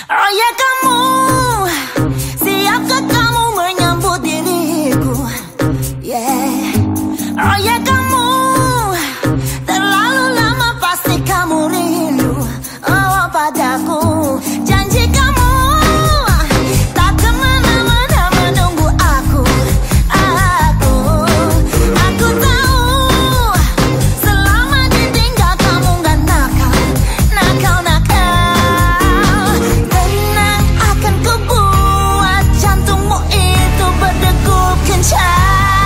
Oh ya kamu, siapkah kamu menyambut diriku? Yeah. Oh ya kamu, terlalu lama pasti kamu rindu padaku. Janji kamu tak kemana-mana menunggu aku. Aku tahu selama ditinggal kamu gak nakal. Tenang, akan kubuat jantungmu itu berdegup kencang.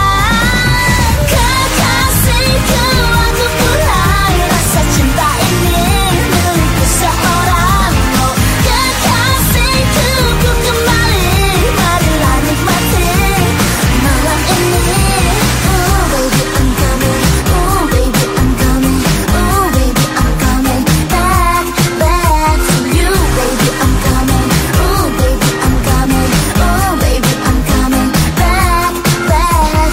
Kekasihku, aku mulai rasa cinta ini milikku seorang. Oh, kekasihku, ku kembali, marilah nikmati malam ini. Oh baby I'm coming, oh baby I'm coming, oh baby I'm coming back, back to you. Baby I'm coming, oh baby I'm coming, oh baby I'm coming back, back.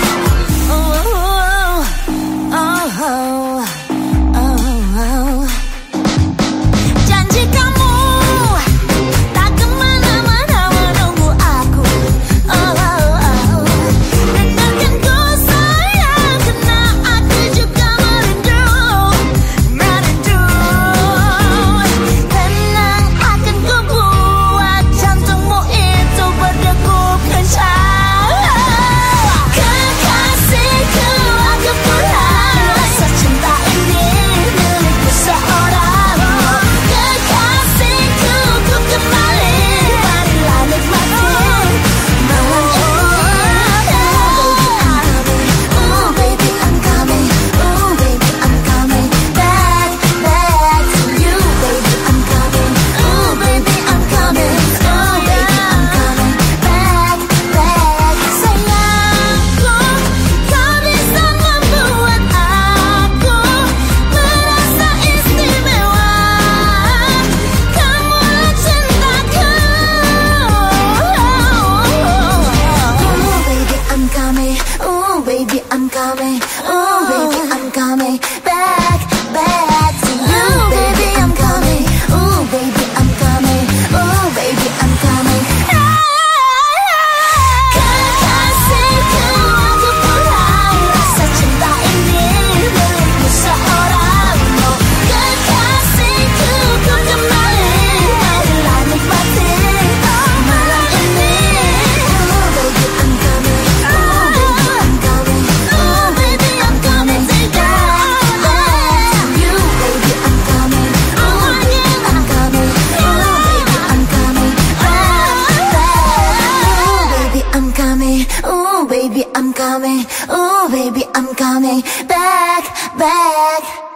Janji kamu tak kemana-mana menunggu aku. Dengarkan ku sayang, karena aku juga merindu. Tenang, akan ku buat jantungmu itu berdegup kencang. Kekasihku, aku mulai rasa cinta ini milikku seorang. Kekasihku, ku kembali, marilah nikmati malam ini. Oh baby I'm coming, oh baby I'm coming back, back to you. Baby I'm coming, oh baby I'm coming, oh baby I'm coming back, back. Sayangku, kau bisa membuat aku merasa istimewa. Kamulah cintaku. Oh baby I'm coming, oh baby I'm coming, oh baby I'm coming back, back to you. Baby I'm coming, oh baby I'm coming, oh baby I'm coming. Kekasihku, aku mulai rasa cinta ini milikmu seorang. Oh kekasihku, ku kembali, marilah nikmati malam ini. Oh baby I'm coming, oh baby I'm coming, oh baby I'm coming back, back to you. Baby I'm coming, oh baby I'm coming, oh baby I'm coming back, back. Oh baby I'm coming, oh baby I'm coming, oh baby I'm coming back, back.